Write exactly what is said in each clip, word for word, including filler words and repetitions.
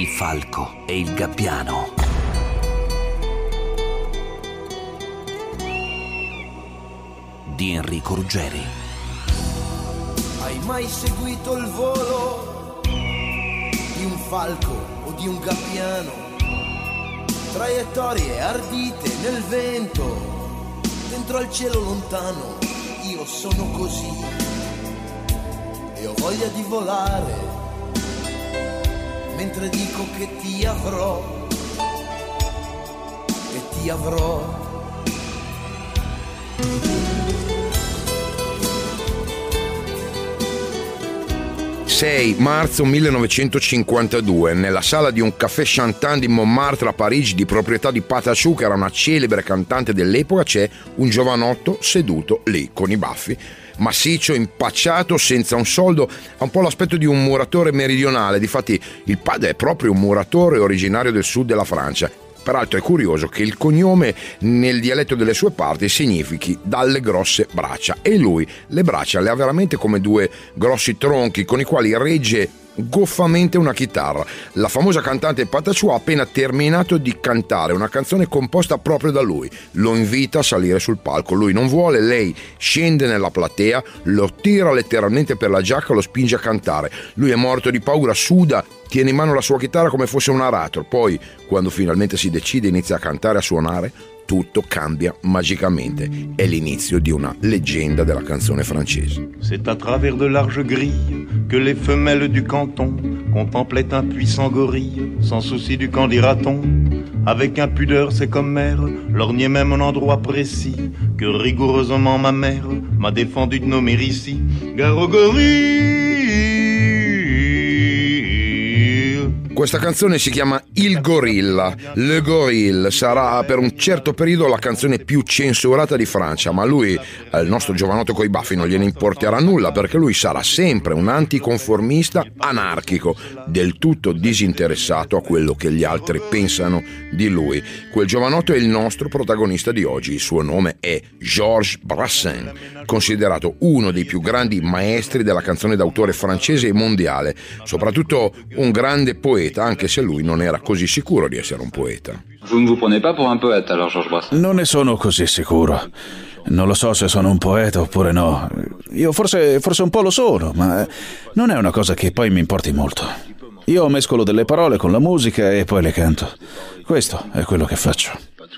Il falco e il gabbiano. Di Enrico Ruggeri. Hai mai seguito il volo di un falco o di un gabbiano? Traiettorie ardite nel vento, dentro al cielo lontano. Io sono così e ho voglia di volare, mentre dico che ti avrò e ti avrò. sei marzo millenovecentocinquantadue, nella sala di un caffè Chantin di Montmartre a Parigi, di proprietà di Patachou, che era una celebre cantante dell'epoca, c'è un giovanotto seduto lì con i baffi, massiccio, impacciato, senza un soldo, ha un po' l'aspetto di un muratore meridionale. Difatti il padre è proprio un muratore originario del sud della Francia. Peraltro è curioso che il cognome nel dialetto delle sue parti significhi dalle grosse braccia, e lui le braccia le ha veramente come due grossi tronchi con i quali regge goffamente una chitarra. La famosa cantante Patachou ha appena terminato di cantare una canzone composta proprio da lui. Lo invita a salire sul palco, lui non vuole, lei scende nella platea, lo tira letteralmente per la giacca, lo spinge a cantare. Lui è morto di paura, suda, tiene in mano la sua chitarra come fosse un aratro. Poi, quando finalmente si decide, inizia a cantare, a suonare. Tutto cambia magicamente. È l'inizio di una leggenda della canzone francese. C'est à travers de larges grilles que les femelles du canton contemplaient un puissant gorille, sans souci du qu'en dira-t-on. Avec impudeur, c'est comme mère, lorgnait même un endroit précis que rigoureusement ma mère m'a défendu de nommer ici. Gare au gorille. Questa canzone si chiama Il Gorilla. Le Gorille sarà per un certo periodo la canzone più censurata di Francia, ma lui, il nostro giovanotto coi baffi, non gliene importerà nulla, perché lui sarà sempre un anticonformista anarchico, del tutto disinteressato a quello che gli altri pensano di lui. Quel giovanotto è il nostro protagonista di oggi. Il suo nome è Georges Brassens, considerato uno dei più grandi maestri della canzone d'autore francese e mondiale, soprattutto un grande poeta, anche se lui non era così sicuro di essere un poeta. Non ne sono così sicuro. Non lo so se sono un poeta oppure no. Io forse, forse un po' lo sono, ma non è una cosa che poi mi importi molto. Io mescolo delle parole con la musica e poi le canto. Questo è quello che faccio.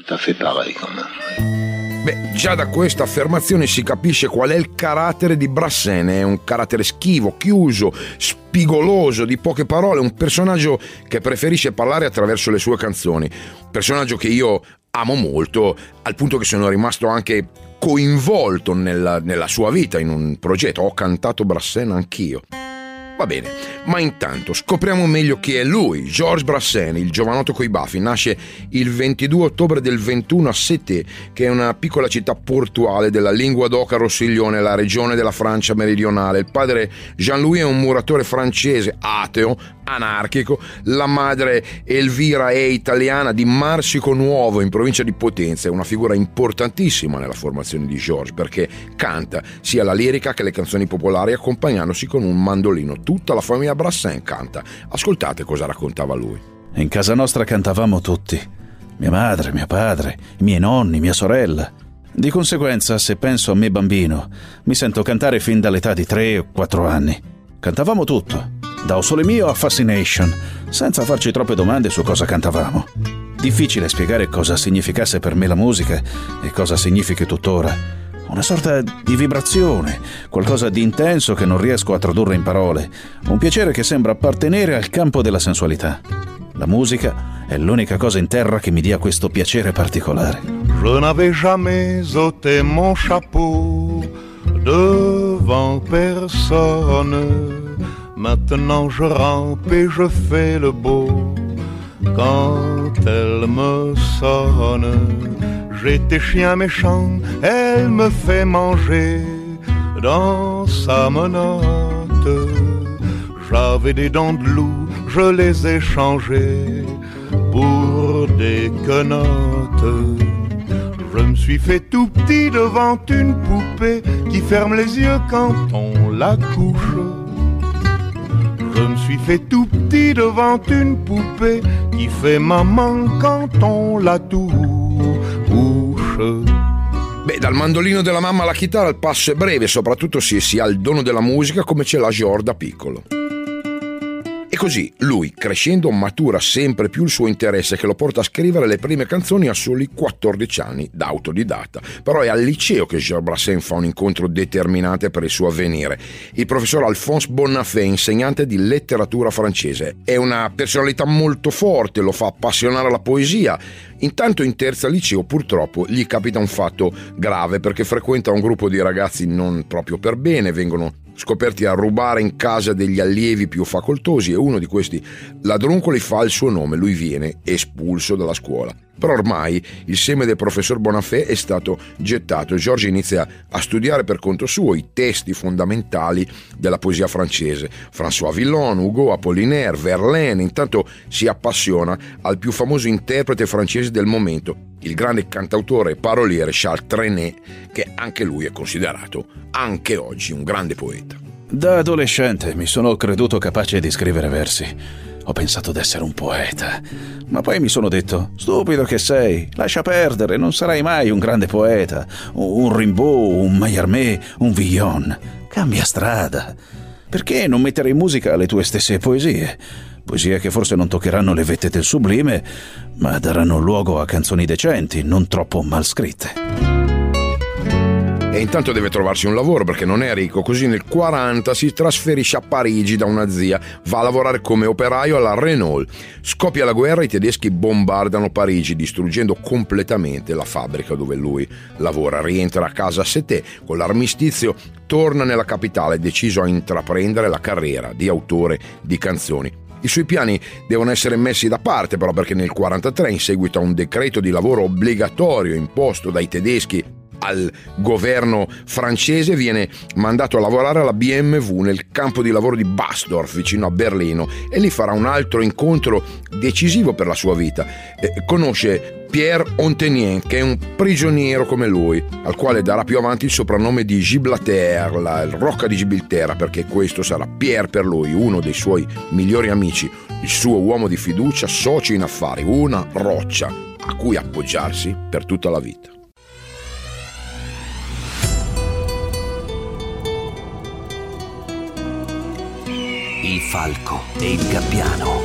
Beh, già da questa affermazione si capisce qual è il carattere di Brassens. È un carattere schivo, chiuso, spigoloso, di poche parole, un personaggio che preferisce parlare attraverso le sue canzoni, un personaggio che io amo molto, al punto che sono rimasto anche coinvolto nella, nella sua vita in un progetto. Ho cantato Brassens anch'io. Va bene, ma intanto scopriamo meglio chi è lui. Georges Brassens, il giovanotto coi baffi, nasce il ventidue ottobre del ventuno a Sété, che è una piccola città portuale della Linguadoca-Rossiglione, la regione della Francia meridionale. Il padre Jean-Louis è un muratore francese, ateo, anarchico. La madre Elvira è italiana, di Marsico Nuovo, in provincia di Potenza. È una figura importantissima nella formazione di Georges, perché canta sia la lirica che le canzoni popolari, accompagnandosi con un mandolino. Tutta la famiglia Brassens canta. Ascoltate cosa raccontava lui. In casa nostra cantavamo tutti. Mia madre, mio padre, i miei nonni, mia sorella. Di conseguenza, se penso a me bambino, mi sento cantare fin dall'età di tre o quattro anni. Cantavamo tutto, da O Sole Mio a Fascination, senza farci troppe domande su cosa cantavamo. Difficile spiegare cosa significasse per me la musica e cosa significhi tuttora. Una sorta di vibrazione, qualcosa di intenso che non riesco a tradurre in parole, un piacere che sembra appartenere al campo della sensualità. La musica è l'unica cosa in terra che mi dia questo piacere particolare. Je n'avais jamais ôté mon chapeau devant personne. Maintenant je rampe et je fais le beau quand elle me sonne. J'étais chien méchant, elle me fait manger dans sa menotte. J'avais des dents de loup, je les ai changées pour des quenottes. Je me suis fait tout petit devant une poupée qui ferme les yeux quand on la couche. Je me suis fait tout petit devant une poupée qui fait maman quand on la touche. Beh, dal mandolino della mamma alla chitarra il passo è breve, soprattutto se si ha il dono della musica come ce l'ha George da piccolo. E così lui, crescendo, matura sempre più il suo interesse che lo porta a scrivere le prime canzoni a soli quattordici anni, da autodidatta. Però è al liceo che Georges Brassens fa un incontro determinante per il suo avvenire. Il professor Alphonse Bonafè, insegnante di letteratura francese. È una personalità molto forte, lo fa appassionare alla poesia. Intanto in terza liceo purtroppo gli capita un fatto grave perché frequenta un gruppo di ragazzi non proprio per bene, vengono scoperti a rubare in casa degli allievi più facoltosi e uno di questi ladruncoli fa il suo nome, lui viene espulso dalla scuola. Però ormai il seme del professor Bonafè è stato gettato e Georges inizia a studiare per conto suo i testi fondamentali della poesia francese, François Villon, Hugo, Apollinaire, Verlaine. Intanto si appassiona al più famoso interprete francese del momento, il grande cantautore e paroliere Charles Trenet, che anche lui è considerato anche oggi un grande poeta. Da adolescente mi sono creduto capace di scrivere versi. Ho pensato d'essere un poeta, ma poi mi sono detto: stupido che sei, lascia perdere, non sarai mai un grande poeta, un Rimbaud, un Mallarmé, un Villon. Cambia strada. Perché non mettere in musica le tue stesse poesie? Poesie che forse non toccheranno le vette del sublime, ma daranno luogo a canzoni decenti, non troppo mal scritte. E intanto deve trovarsi un lavoro perché non è ricco, così nel quaranta si trasferisce a Parigi da una zia, va a lavorare come operaio alla Renault. Scoppia la guerra, i tedeschi bombardano Parigi distruggendo completamente la fabbrica dove lui lavora. Rientra a casa a Sété, con l'armistizio torna nella capitale deciso a intraprendere la carriera di autore di canzoni. I suoi piani devono essere messi da parte però perché nel quarantatré, in seguito a un decreto di lavoro obbligatorio imposto dai tedeschi al governo francese, viene mandato a lavorare alla B M W nel campo di lavoro di Basdorf vicino a Berlino e lì farà un altro incontro decisivo per la sua vita. Eh, conosce Pierre Ontenien, che è un prigioniero come lui, al quale darà più avanti il soprannome di Gibraltar, la rocca di Gibilterra, perché questo sarà Pierre per lui, uno dei suoi migliori amici, il suo uomo di fiducia, socio in affari, una roccia a cui appoggiarsi per tutta la vita. Il falco e il gabbiano.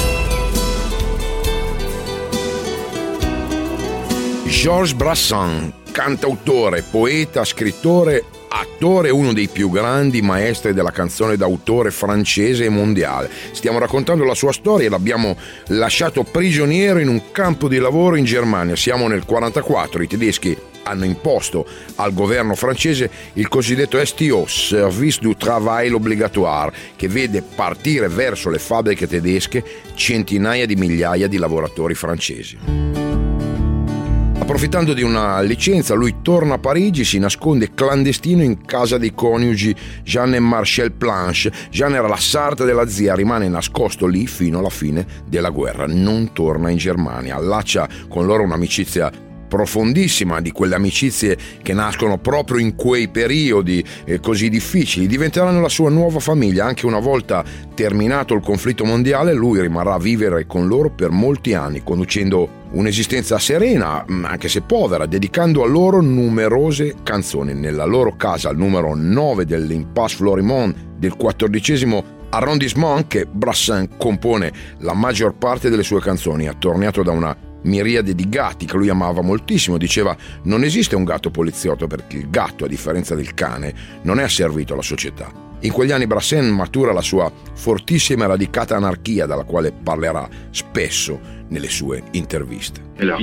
Georges Brassens, cantautore, poeta, scrittore, attore, uno dei più grandi maestri della canzone d'autore francese e mondiale. Stiamo raccontando la sua storia e l'abbiamo lasciato prigioniero in un campo di lavoro in Germania. Siamo nel quarantaquattro, i tedeschi hanno imposto al governo francese il cosiddetto S T O, Service du Travail Obligatoire, che vede partire verso le fabbriche tedesche centinaia di migliaia di lavoratori francesi. Approfittando di una licenza, lui torna a Parigi, si nasconde clandestino in casa dei coniugi Jeanne e Marcel Planche. Jeanne era la sarta della zia, rimane nascosto lì fino alla fine della guerra, non torna in Germania, allaccia con loro un'amicizia profondissima, di quelle amicizie che nascono proprio in quei periodi eh, così difficili. Diventeranno la sua nuova famiglia. Anche una volta terminato il conflitto mondiale, lui rimarrà a vivere con loro per molti anni, conducendo un'esistenza serena, anche se povera, dedicando a loro numerose canzoni. Nella loro casa, al numero nove dell'Impasse Florimond del quattordicesimo arrondissement, che Brassens compone la maggior parte delle sue canzoni, attorniato da una miriade di gatti che lui amava moltissimo. Diceva: non esiste un gatto poliziotto perché il gatto, a differenza del cane, non è asservito alla società. In quegli anni Brassens matura la sua fortissima e radicata anarchia, dalla quale parlerà spesso nelle sue interviste.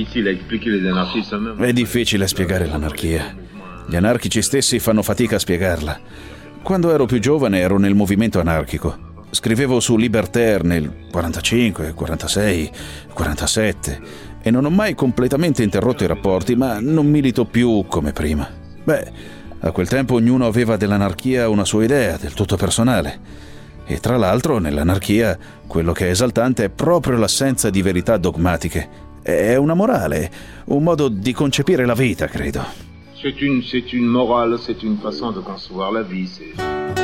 È difficile spiegare l'anarchia. Gli anarchici stessi fanno fatica a spiegarla. Quando ero più giovane ero nel movimento anarchico. Scrivevo su Libertaire nel quarantacinque, quarantasei, quarantasette e non ho mai completamente interrotto i rapporti, ma non milito più come prima. Beh, a quel tempo ognuno aveva dell'anarchia una sua idea, del tutto personale. E tra l'altro, nell'anarchia, quello che è esaltante è proprio l'assenza di verità dogmatiche. È una morale, un modo di concepire la vita, credo. C'est une, c'est une morale, c'est une façon de concevoir la vie, c'est...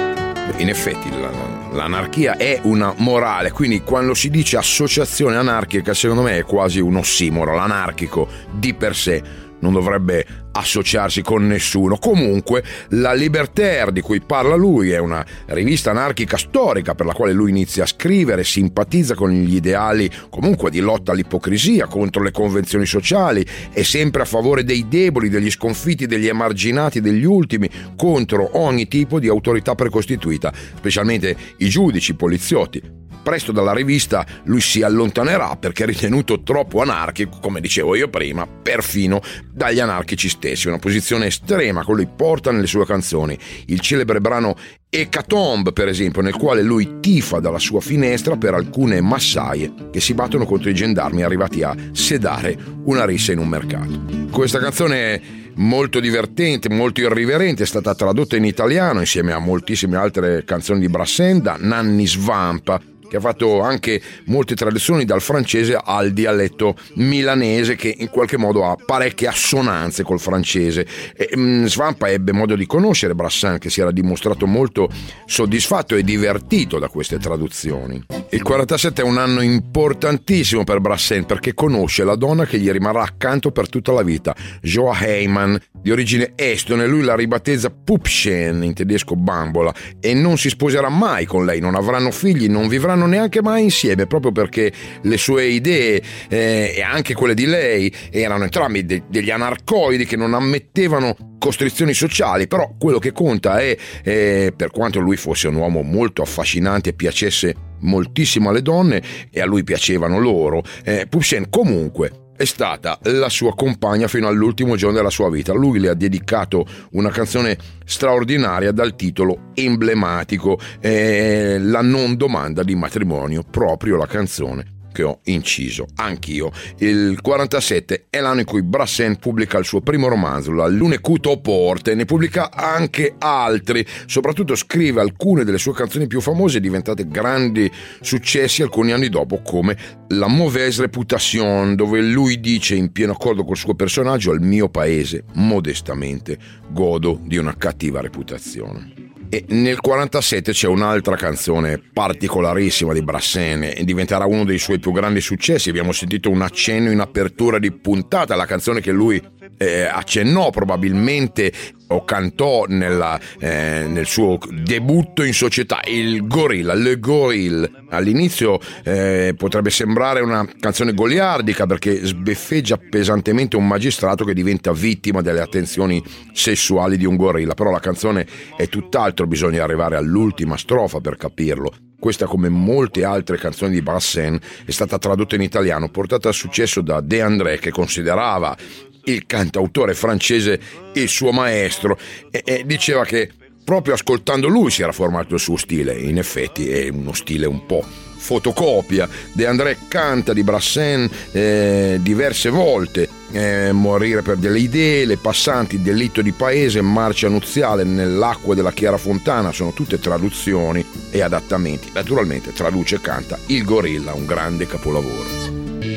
In effetti la, l'anarchia è una morale, quindi quando si dice associazione anarchica secondo me è quasi un ossimoro. L'anarchico di per sé non dovrebbe associarsi con nessuno. Comunque la Libertaire di cui parla lui è una rivista anarchica storica per la quale lui inizia a scrivere, simpatizza con gli ideali comunque di lotta all'ipocrisia, contro le convenzioni sociali, è sempre a favore dei deboli, degli sconfitti, degli emarginati, degli ultimi, contro ogni tipo di autorità precostituita, specialmente i giudici, i poliziotti. Presto dalla rivista lui si allontanerà perché è ritenuto troppo anarchico, come dicevo io prima, perfino dagli anarchici stessi. Una posizione estrema che lui porta nelle sue canzoni. Il celebre brano Hecatombe, per esempio, nel quale lui tifa dalla sua finestra per alcune massaie che si battono contro i gendarmi arrivati a sedare una rissa in un mercato. Questa canzone è molto divertente, molto irriverente, è stata tradotta in italiano insieme a moltissime altre canzoni di Brassens da Nanni Svampa, che ha fatto anche molte traduzioni dal francese al dialetto milanese, che in qualche modo ha parecchie assonanze col francese. E, mh, Svampa ebbe modo di conoscere Brassens, che si era dimostrato molto soddisfatto e divertito da queste traduzioni. Il quarantasette è un anno importantissimo per Brassens perché conosce la donna che gli rimarrà accanto per tutta la vita, Joa Heimann, di origine estone. Lui la ribattezza Pupschen, in tedesco bambola, e non si sposerà mai con lei, non avranno figli, non vivranno neanche mai insieme, proprio perché le sue idee eh, e anche quelle di lei erano entrambi de- degli anarcoidi che non ammettevano costrizioni sociali. Però quello che conta è, eh, per quanto lui fosse un uomo molto affascinante e piacesse moltissimo alle donne, e a lui piacevano loro, eh, Pupschen comunque è stata la sua compagna fino all'ultimo giorno della sua vita. Lui le ha dedicato una canzone straordinaria dal titolo emblematico, eh, La non domanda di matrimonio, proprio la canzone che ho inciso anch'io. Il quarantasette è l'anno in cui Brassens pubblica il suo primo romanzo, La L'Unecut aux Portes, e ne pubblica anche altri. Soprattutto scrive alcune delle sue canzoni più famose, diventate grandi successi alcuni anni dopo, come La Mauvaise Réputation, dove lui dice, in pieno accordo col suo personaggio: al mio paese modestamente godo di una cattiva reputazione. E nel quarantasette c'è un'altra canzone particolarissima di Brassens e diventerà uno dei suoi più grandi successi. Abbiamo sentito un accenno in apertura di puntata, la canzone che lui eh, accennò probabilmente o cantò nella, eh, nel suo debutto in società, il Gorilla, Le Gorille. All'inizio eh, potrebbe sembrare una canzone goliardica perché sbeffeggia pesantemente un magistrato che diventa vittima delle attenzioni sessuali di un gorilla, però la canzone è tutt'altro, bisogna arrivare all'ultima strofa per capirlo. Questa, come molte altre canzoni di Brassens, è stata tradotta in italiano, portata a successo da De André, che considerava il cantautore francese il suo maestro, e, e diceva che proprio ascoltando lui si era formato il suo stile. In effetti è uno stile un po' fotocopia. De André canta di Brassens eh, diverse volte, eh, Morire per delle idee, Le passanti, Delitto di paese, Marcia nuziale, Nell'acqua della Chiara Fontana, sono tutte traduzioni e adattamenti. Naturalmente traduce e canta Il Gorilla, un grande capolavoro.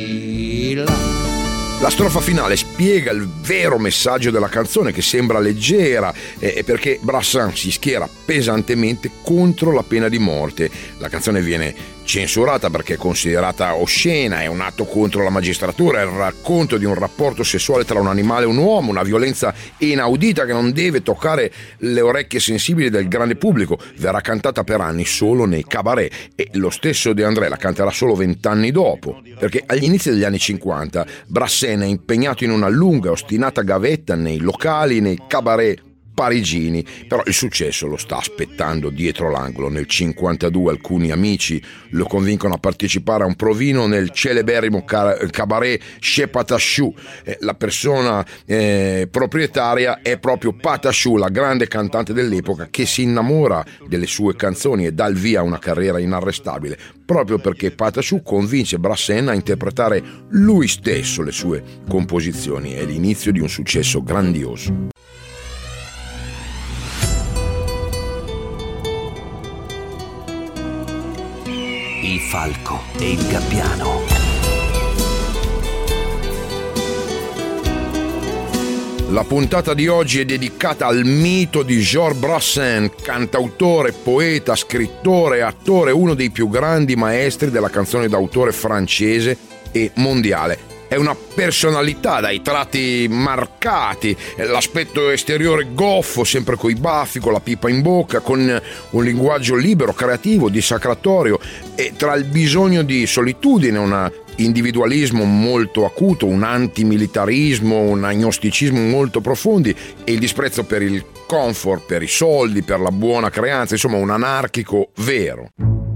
La strofa finale spiega il vero messaggio della canzone, che sembra leggera, eh, perché Brassens si schiera pesantemente contro la pena di morte. La canzone viene censurata perché è considerata oscena, è un atto contro la magistratura, è il racconto di un rapporto sessuale tra un animale e un uomo, una violenza inaudita che non deve toccare le orecchie sensibili del grande pubblico. Verrà cantata per anni solo nei cabaret, e lo stesso De André la canterà solo vent'anni dopo, perché agli inizi degli anni cinquanta Brassens è impegnato in una lunga e ostinata gavetta nei locali, nei cabaret parigini, però il successo lo sta aspettando dietro l'angolo. Nel cinquantadue alcuni amici lo convincono a partecipare a un provino nel celeberrimo cabaret Chez Patachou. Eh, la persona eh, proprietaria è proprio Patachou, la grande cantante dell'epoca, che si innamora delle sue canzoni e dà il via a una carriera inarrestabile, proprio perché Patachou convince Brassens a interpretare lui stesso le sue composizioni. È l'inizio di un successo grandioso. Il falco e il gabbiano. La puntata di oggi è dedicata al mito di Georges Brassens, cantautore, poeta, scrittore, attore, uno dei più grandi maestri della canzone d'autore francese e mondiale. È una personalità dai tratti marcati, l'aspetto esteriore goffo, sempre coi baffi, con la pipa in bocca, con un linguaggio libero, creativo, dissacratorio, e tra il bisogno di solitudine, un individualismo molto acuto, un antimilitarismo, un agnosticismo molto profondi e il disprezzo per il comfort, per i soldi, per la buona creanza, insomma un anarchico vero.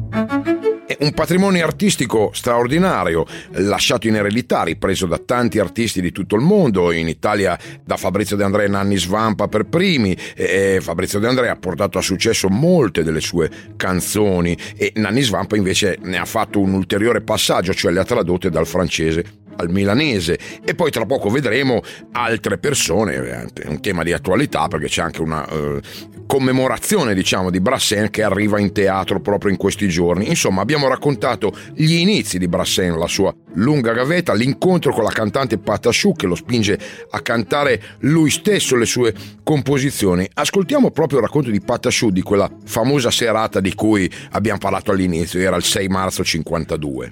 Un patrimonio artistico straordinario, lasciato in eredità, ripreso da tanti artisti di tutto il mondo, in Italia da Fabrizio De André e Nanni Svampa per primi, e Fabrizio De André ha portato a successo molte delle sue canzoni e Nanni Svampa invece ne ha fatto un ulteriore passaggio, cioè le ha tradotte dal francese al milanese, e poi tra poco vedremo altre persone. È un tema di attualità perché c'è anche una uh, commemorazione, diciamo, di Brassens che arriva in teatro proprio in questi giorni. Insomma, abbiamo raccontato gli inizi di Brassens, la sua lunga gavetta, l'incontro con la cantante Patachou che lo spinge a cantare lui stesso le sue composizioni. Ascoltiamo proprio il racconto di Patachou di quella famosa serata di cui abbiamo parlato all'inizio, era il sei marzo cinquantadue.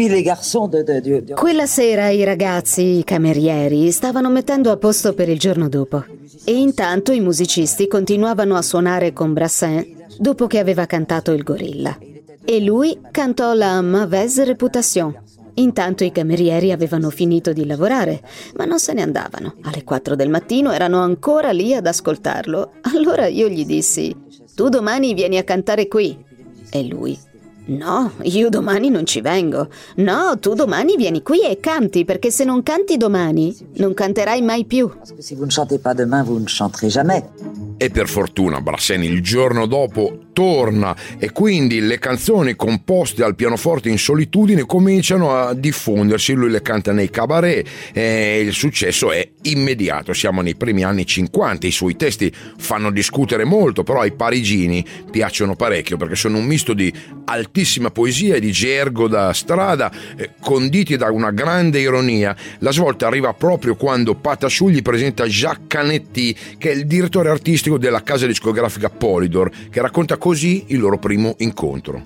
Quella sera i ragazzi, i camerieri, stavano mettendo a posto per il giorno dopo. E intanto i musicisti continuavano a suonare con Brassens dopo che aveva cantato il Gorilla. E lui cantò la Mauvaise Réputation. Intanto i camerieri avevano finito di lavorare, ma non se ne andavano. Alle quattro del mattino erano ancora lì ad ascoltarlo. Allora io gli dissi: tu domani vieni a cantare qui. E lui: no, io domani non ci vengo. No, tu domani vieni qui e canti, perché se non canti domani, non canterai mai più. Se vous ne chantez pas demain, vous ne chanterez jamais. E per fortuna Brassens il giorno dopo torna e quindi le canzoni composte al pianoforte in solitudine cominciano a diffondersi. Lui le canta nei cabaret e il successo è immediato. Siamo nei primi anni cinquanta, i suoi testi fanno discutere molto, però ai parigini piacciono parecchio perché sono un misto di altissima poesia e di gergo da strada, eh, conditi da una grande ironia. La svolta arriva proprio quando Patachou gli presenta Jacques Canetti, che è il direttore artistico della casa discografica Polydor, che racconta così il loro primo incontro.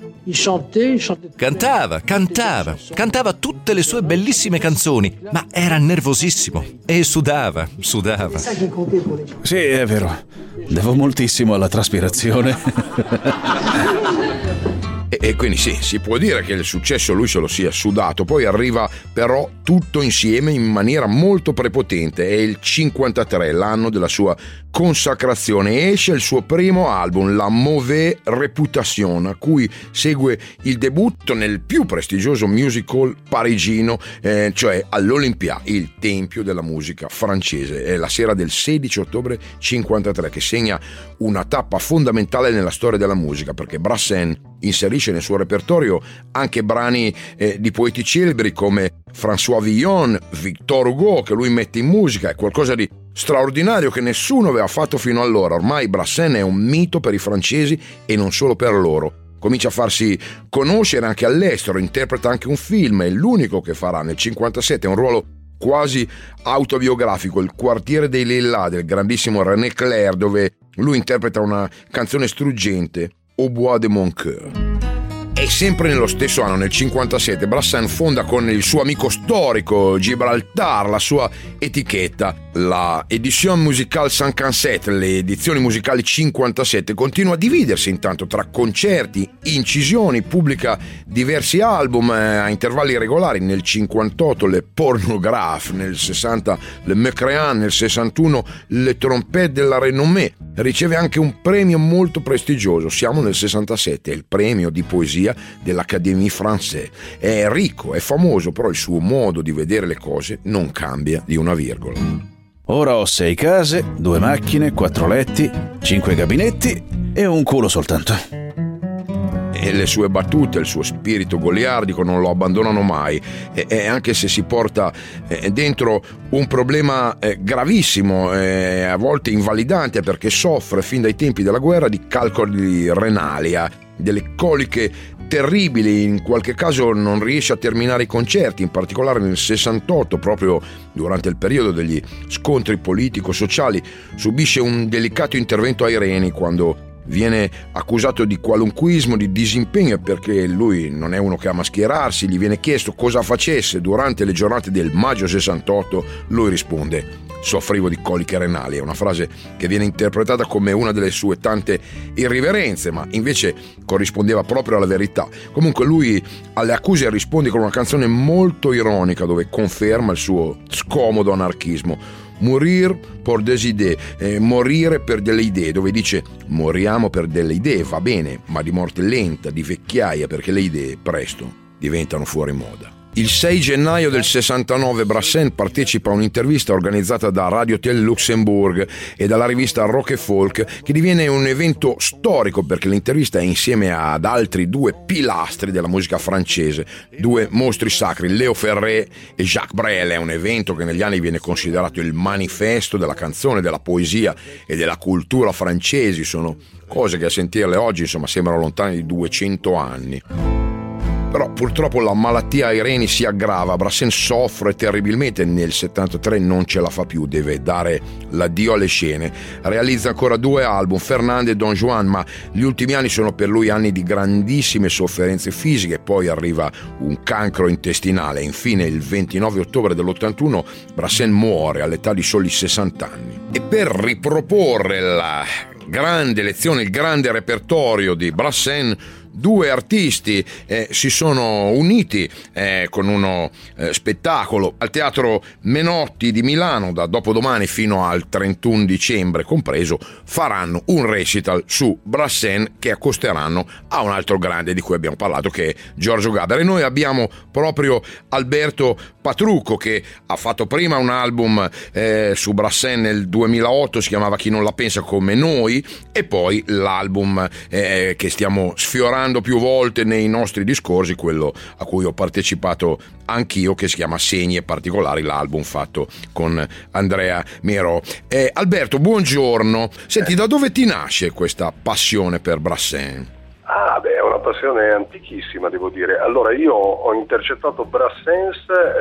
Cantava, cantava, cantava tutte le sue bellissime canzoni, ma era nervosissimo e sudava, sudava. Sì, è vero, devo moltissimo alla traspirazione. E quindi sì, si può dire che il successo lui se lo sia sudato. Poi arriva però tutto insieme in maniera molto prepotente. È il cinquantatré, l'anno della sua consacrazione. Esce il suo primo album, La Mauvaise Réputation, a cui segue il debutto nel più prestigioso musical parigino, eh, cioè all'Olympia, il tempio della musica francese. È la sera del sedici ottobre cinquantatré che segna una tappa fondamentale nella storia della musica, perché Brassens inserisce nel suo repertorio anche brani eh, di poeti celebri come François Villon, Victor Hugo, che lui mette in musica. È qualcosa di straordinario che nessuno aveva fatto fino allora. Ormai Brassens è un mito per i francesi e non solo per loro. Comincia a farsi conoscere anche all'estero, interpreta anche un film, è l'unico che farà nel cinquantasette un ruolo quasi autobiografico, Il quartiere dei Lilas del grandissimo René Clair, dove lui interpreta una canzone struggente, Au bois de mon cœur. E sempre nello stesso anno, nel cinquantasette, Brassens fonda con il suo amico storico Gibraltar la sua etichetta, la Edition Musicale cinquantasette, le edizioni musicali cinquantasette. Continua a dividersi intanto tra concerti, incisioni, pubblica diversi album eh, a intervalli regolari. Nel cinquantotto le Pornographe, nel sessanta le Mécréant, nel sessantuno le Trompette de la Renommée. Riceve anche un premio molto prestigioso, siamo nel sessantasette, il premio di poesia dell'Académie Française. È ricco, è famoso, però il suo modo di vedere le cose non cambia di una virgola. Ora ho sei case, due macchine, quattro letti, cinque gabinetti e un culo soltanto. E le sue battute, il suo spirito goliardico non lo abbandonano mai, e, e anche se si porta eh, dentro un problema eh, gravissimo, eh, a volte invalidante, perché soffre fin dai tempi della guerra di calcoli renali, delle coliche terribili, in qualche caso non riesce a terminare i concerti, in particolare nel sessantotto, proprio durante il periodo degli scontri politico-sociali, subisce un delicato intervento ai reni quando viene accusato di qualunquismo, di disimpegno, perché lui non è uno che ama schierarsi. Gli viene chiesto cosa facesse durante le giornate del maggio sessantotto, lui risponde: soffrivo di coliche renali. È una frase che viene interpretata come una delle sue tante irriverenze, ma invece corrispondeva proprio alla verità. Comunque lui alle accuse risponde con una canzone molto ironica dove conferma il suo scomodo anarchismo. Mourir pour des idées, eh, morire per delle idee, dove dice moriamo per delle idee, va bene, ma di morte lenta, di vecchiaia, perché le idee presto diventano fuori moda. Il sei gennaio del sessantanove Brassens partecipa a un'intervista organizzata da Radio Tel Luxembourg e dalla rivista Rock e Folk, che diviene un evento storico perché l'intervista è insieme ad altri due pilastri della musica francese, due mostri sacri, Léo Ferré e Jacques Brel. È un evento che negli anni viene considerato il manifesto della canzone, della poesia e della cultura francesi. Sono cose che a sentirle oggi insomma sembrano lontane di duecento anni. Però purtroppo la malattia ai reni si aggrava, Brassens soffre terribilmente, nel settantatré non ce la fa più, deve dare l'addio alle scene. Realizza ancora due album, Fernand e Don Juan, ma gli ultimi anni sono per lui anni di grandissime sofferenze fisiche, poi arriva un cancro intestinale e infine il ventinove ottobre dell'ottantuno Brassens muore all'età di soli sessanta anni. E per riproporre la grande lezione, il grande repertorio di Brassens, due artisti eh, si sono uniti eh, con uno eh, spettacolo al Teatro Menotti di Milano. Da dopodomani fino al trentuno dicembre compreso faranno un recital su Brassens che accosteranno a un altro grande di cui abbiamo parlato, che è Giorgio Gaber. E noi abbiamo proprio Alberto Patrucco, che ha fatto prima un album eh, su Brassens nel duemilaotto, si chiamava Chi non la pensa come noi, e poi l'album eh, che stiamo sfiorando più volte nei nostri discorsi, quello a cui ho partecipato anch'io, che si chiama Segni e Particolari, l'album fatto con Andrea Miro. Eh, Alberto, buongiorno. Senti, da dove ti nasce questa passione per Brassens? Ah, beh, è una passione antichissima, devo dire. Allora, io ho intercettato Brassens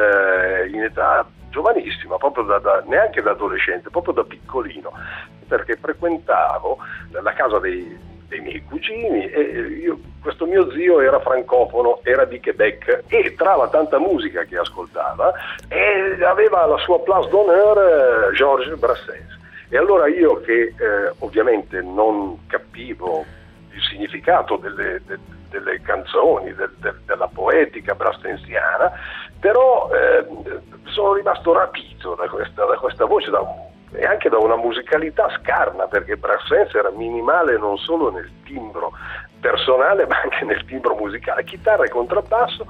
eh, in età giovanissima, proprio da, da, neanche da adolescente, proprio da piccolino, perché frequentavo la casa dei dei miei cugini e io, questo mio zio era francofono, era di Quebec, e tra la tanta musica che ascoltava e aveva la sua place d'honneur eh, Georges Brassens. E allora io che eh, ovviamente non capivo il significato delle, de, delle canzoni, de, de, della poetica brassensiana, però eh, sono rimasto rapito da questa, da questa voce, da un e anche da una musicalità scarna, perché Brassens era minimale non solo nel timbro personale ma anche nel timbro musicale, chitarra e contrabbasso,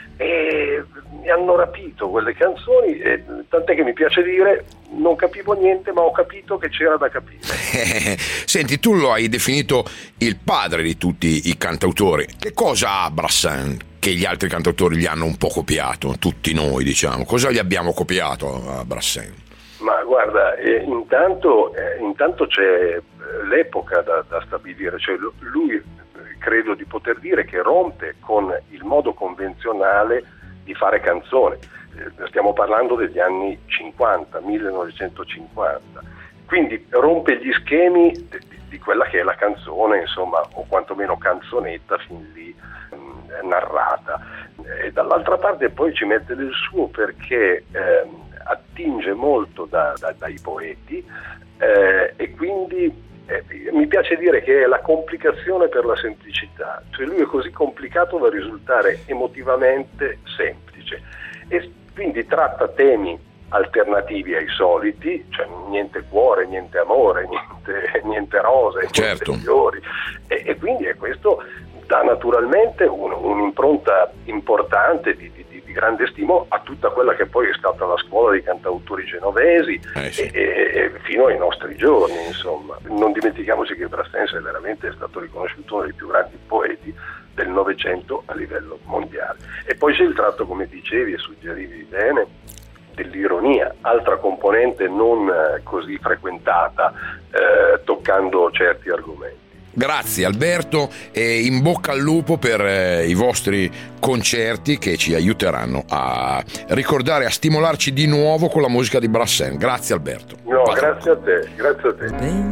e mi hanno rapito quelle canzoni, e tant'è che mi piace dire non capivo niente ma ho capito che c'era da capire. Senti, tu lo hai definito il padre di tutti i cantautori. Che cosa ha Brassens che gli altri cantautori gli hanno un po' copiato, tutti noi diciamo? Cosa gli abbiamo copiato a Brassens? Ma guarda, eh, intanto, eh, intanto c'è l'epoca da, da stabilire, cioè lui credo di poter dire che rompe con il modo convenzionale di fare canzone. Eh, stiamo parlando degli anni cinquanta, millenovecentocinquanta, quindi rompe gli schemi di, di quella che è la canzone, insomma, o quantomeno canzonetta fin lì mh, narrata. E dall'altra parte poi ci mette del suo, perché eh, attinge molto da, da, dai poeti eh, e quindi eh, mi piace dire che è la complicazione per la semplicità, cioè lui è così complicato da risultare emotivamente semplice, e quindi tratta temi alternativi ai soliti, cioè niente cuore, niente amore, niente, niente rose, certo, niente fiori, e, e quindi è questo dà naturalmente un, un'impronta importante di, di grande stimo a tutta quella che poi è stata la scuola dei cantautori genovesi eh sì. e, e fino ai nostri giorni, insomma. Non dimentichiamoci che Brassens è veramente stato riconosciuto uno dei più grandi poeti del Novecento a livello mondiale. E poi c'è il tratto, come dicevi e suggerivi bene, dell'ironia, altra componente non così frequentata, eh, toccando certi argomenti. Grazie Alberto e in bocca al lupo per eh, i vostri concerti che ci aiuteranno a ricordare, a stimolarci di nuovo con la musica di Brassens. Grazie Alberto. No, Vado. grazie a te, grazie a te.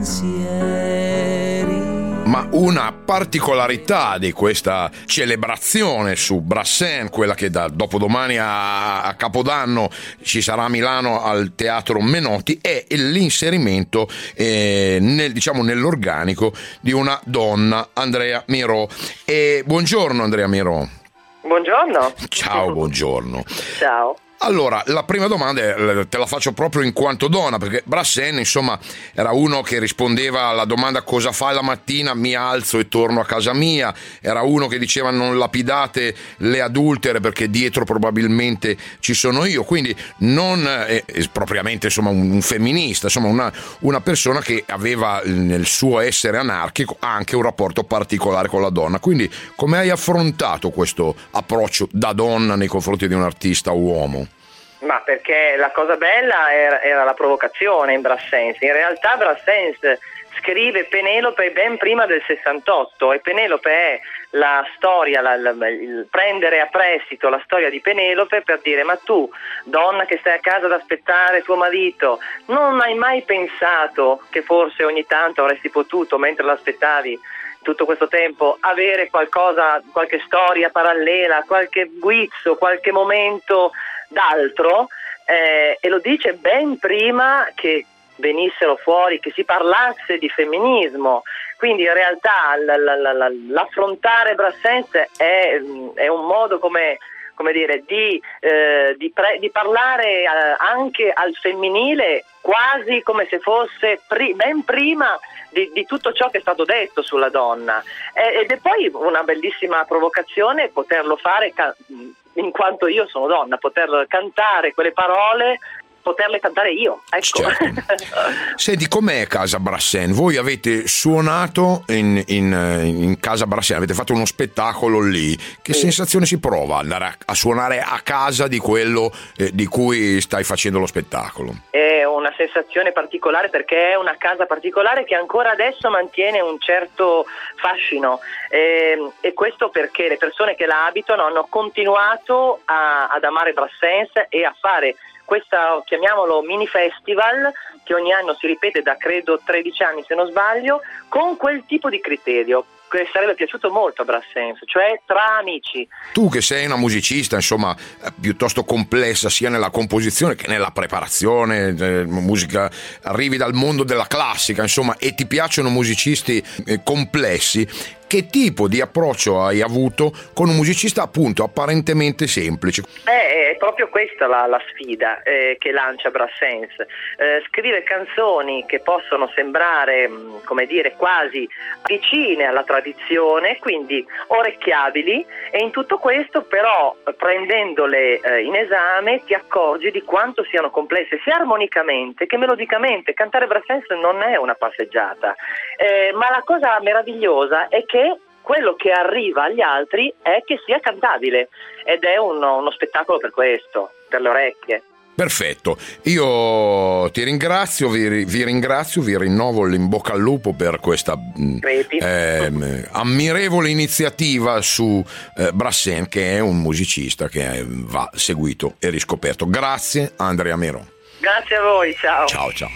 Pensieri. Ma una particolarità di questa celebrazione su Brassens, quella che da dopodomani a, a Capodanno ci sarà a Milano al Teatro Menotti, è l'inserimento eh, nel, diciamo, nell'organico di una donna, Andrea Miró. E buongiorno Andrea Miró. Buongiorno. Ciao, buongiorno. Ciao. Allora, la prima domanda è, te la faccio proprio in quanto donna, perché Brassens, insomma, era uno che rispondeva alla domanda cosa fai la mattina, mi alzo e torno a casa mia, era uno che diceva non lapidate le adultere perché dietro probabilmente ci sono io, quindi non è, è propriamente insomma un, un femminista, insomma una, una persona che aveva nel suo essere anarchico anche un rapporto particolare con la donna. Quindi come hai affrontato questo approccio da donna nei confronti di un artista uomo? Ma perché la cosa bella era, era la provocazione in Brassens. In realtà Brassens scrive Penelope ben prima del sessantotto e Penelope è la storia, la, la, il prendere a prestito la storia di Penelope per dire ma tu, donna che stai a casa ad aspettare tuo marito, non hai mai pensato che forse ogni tanto avresti potuto, mentre l'aspettavi tutto questo tempo, avere qualcosa, qualche storia parallela, qualche guizzo, qualche momento d'altro, eh, e lo dice ben prima che venissero fuori, che si parlasse di femminismo. Quindi in realtà l- l- l- l'affrontare Brassens è, è un modo come, come dire, di, eh, di, pre- di parlare eh, anche al femminile quasi come se fosse pri- ben prima di, di tutto ciò che è stato detto sulla donna. Eh, ed è poi una bellissima provocazione poterlo fare ca- in quanto io sono donna, poter cantare quelle parole, poterle cantare io, ecco. Certo. Senti, com'è Casa Brassens? Voi avete suonato in, in, in Casa Brassens, avete fatto uno spettacolo lì. Che sì. sensazione si prova andare a, a suonare a casa di quello eh, di cui stai facendo lo spettacolo? È una sensazione particolare perché è una casa particolare che ancora adesso mantiene un certo fascino, e, e questo perché le persone che la abitano hanno continuato a, ad amare Brassens e a fare questa, chiamiamolo mini festival, che ogni anno si ripete da credo tredici anni se non sbaglio, con quel tipo di criterio che sarebbe piaciuto molto a Brassens, cioè tra amici. Tu che sei una musicista insomma piuttosto complessa sia nella composizione che nella preparazione, eh, musica, arrivi dal mondo della classica insomma e ti piacciono musicisti eh, complessi, che tipo di approccio hai avuto con un musicista appunto apparentemente semplice? Eh, è proprio questa la, la sfida eh, che lancia Brassens, eh, scrive canzoni che possono sembrare mh, come dire quasi vicine alla tradizione, quindi orecchiabili, e in tutto questo però prendendole eh, in esame ti accorgi di quanto siano complesse sia armonicamente che melodicamente. Cantare Brassens non è una passeggiata, eh, ma la cosa meravigliosa è che quello che arriva agli altri è che sia cantabile, ed è uno, uno spettacolo per questo, per le orecchie. Perfetto, io ti ringrazio, vi, vi ringrazio, vi rinnovo l'in bocca al lupo per questa eh, ammirevole iniziativa su eh, Brassens, che è un musicista che va seguito e riscoperto. Grazie Andrea Miró. Grazie a voi, ciao. Ciao ciao.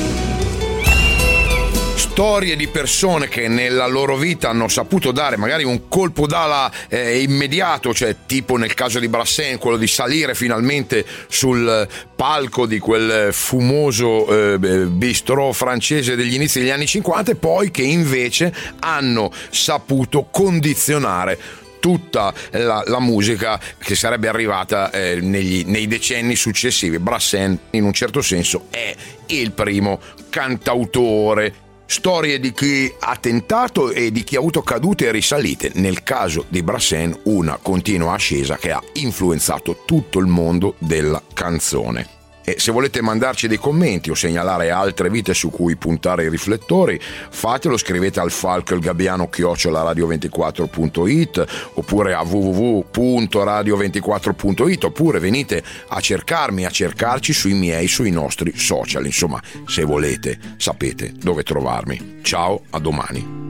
Storie di persone che nella loro vita hanno saputo dare magari un colpo d'ala eh, immediato, cioè tipo nel caso di Brassens quello di salire finalmente sul palco di quel fumoso eh, bistrò francese degli inizi degli anni cinquanta, e poi che invece hanno saputo condizionare tutta la, la musica che sarebbe arrivata eh, negli, nei decenni successivi. Brassens in un certo senso è il primo cantautore. Storie di chi ha tentato e di chi ha avuto cadute e risalite. Nel caso di Brassens una continua ascesa che ha influenzato tutto il mondo della canzone. E se volete mandarci dei commenti o segnalare altre vite su cui puntare i riflettori, fatelo, scrivete al falco il gabbiano chiocciola radio ventiquattro punto it oppure a w w w punto radio ventiquattro punto it, oppure venite a cercarmi, a cercarci sui miei, sui nostri social. Insomma, se volete sapete dove trovarmi. Ciao, a domani.